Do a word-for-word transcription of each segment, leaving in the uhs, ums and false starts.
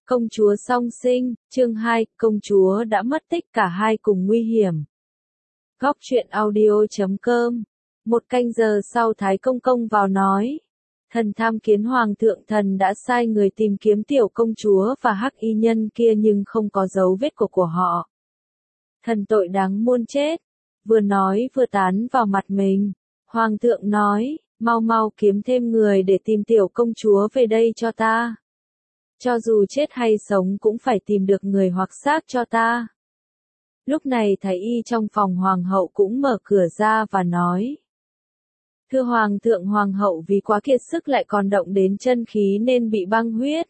Công chúa song sinh, chương hai, công chúa đã mất tích, cả hai cùng nguy hiểm. Góc truyện audio chấm com. Một canh giờ sau Thái Công Công vào nói. Thần tham kiến Hoàng thượng, thần đã sai người tìm kiếm tiểu công chúa và hắc y nhân kia nhưng không có dấu vết của của họ. Thần tội đáng muôn chết. Vừa nói vừa tán vào mặt mình. Hoàng thượng nói, mau mau kiếm thêm người để tìm tiểu công chúa về đây cho ta. Cho dù chết hay sống cũng phải tìm được người hoặc xác cho ta. Lúc này thái y trong phòng hoàng hậu cũng mở cửa ra và nói. Thưa hoàng thượng, hoàng hậu vì quá kiệt sức lại còn động đến chân khí nên bị băng huyết.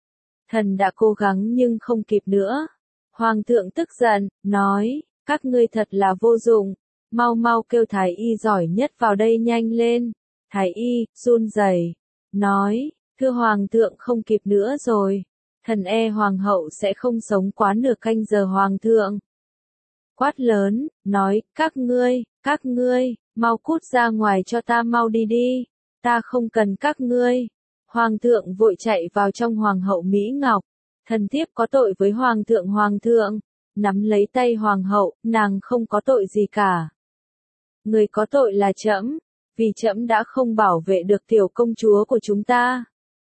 Thần đã cố gắng nhưng không kịp nữa. Hoàng thượng tức giận, nói, các ngươi thật là vô dụng, mau mau kêu thái y giỏi nhất vào đây nhanh lên. Thái y, run rẩy, nói, thưa hoàng thượng, không kịp nữa rồi, thần e hoàng hậu sẽ không sống quá nửa canh giờ. Hoàng thượng quát lớn, nói, các ngươi, các ngươi, mau cút ra ngoài cho ta, mau đi đi, ta không cần các ngươi. Hoàng thượng vội chạy vào trong. Hoàng hậu Mỹ Ngọc, thần thiếp có tội với hoàng thượng. Hoàng thượng nắm lấy tay hoàng hậu, nàng không có tội gì cả. Người có tội là trẫm, vì trẫm đã không bảo vệ được tiểu công chúa của chúng ta.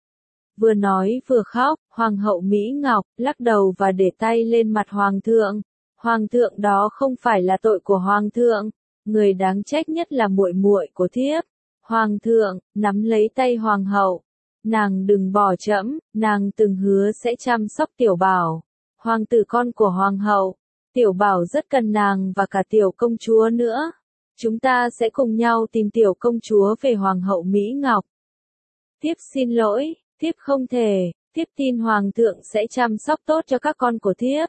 Vừa nói vừa khóc, hoàng hậu Mỹ Ngọc lắc đầu và để tay lên mặt hoàng thượng. Hoàng thượng, đó không phải là tội của hoàng thượng, người đáng trách nhất là muội muội của thiếp. Hoàng thượng nắm lấy tay hoàng hậu, nàng đừng bỏ trẫm, nàng từng hứa sẽ chăm sóc tiểu bảo, hoàng tử con của hoàng hậu. Tiểu bảo rất cần nàng và cả tiểu công chúa nữa. Chúng ta sẽ cùng nhau tìm tiểu công chúa về. Hoàng hậu Mỹ Ngọc, thiếp xin lỗi, thiếp không thể, thiếp tin hoàng thượng sẽ chăm sóc tốt cho các con của thiếp.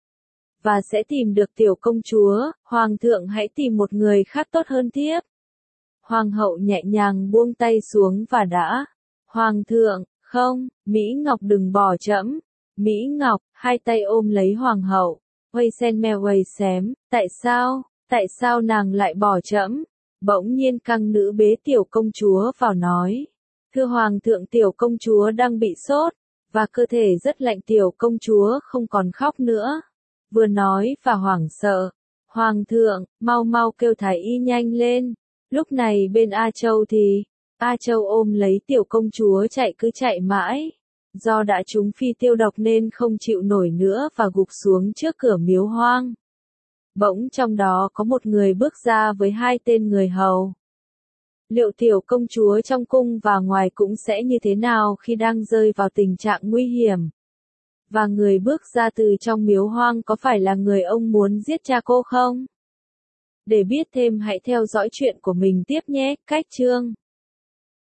Và sẽ tìm được tiểu công chúa, hoàng thượng hãy tìm một người khác tốt hơn thiếp. Hoàng hậu nhẹ nhàng buông tay xuống và đã. Hoàng thượng, không, Mỹ Ngọc đừng bỏ trẫm. Mỹ Ngọc, hai tay ôm lấy hoàng hậu. Quay sen mèo quay xém, tại sao, tại sao nàng lại bỏ trẫm? Bỗng nhiên căng nữ bế tiểu công chúa vào nói. Thưa hoàng thượng, tiểu công chúa đang bị sốt, và cơ thể rất lạnh. Tiểu công chúa không còn khóc nữa. Vừa nói và hoảng sợ. Hoàng thượng, mau mau kêu thái y nhanh lên. Lúc này bên A Châu thì, A Châu ôm lấy tiểu công chúa chạy cứ chạy mãi. Do đã trúng phi tiêu độc nên không chịu nổi nữa và gục xuống trước cửa miếu hoang. Bỗng trong đó có một người bước ra với hai tên người hầu. Liệu tiểu công chúa trong cung và ngoài cũng sẽ như thế nào khi đang rơi vào tình trạng nguy hiểm? Và người bước ra từ trong miếu hoang có phải là người ông muốn giết cha cô không? Để biết thêm hãy theo dõi chuyện của mình tiếp nhé. Cách chương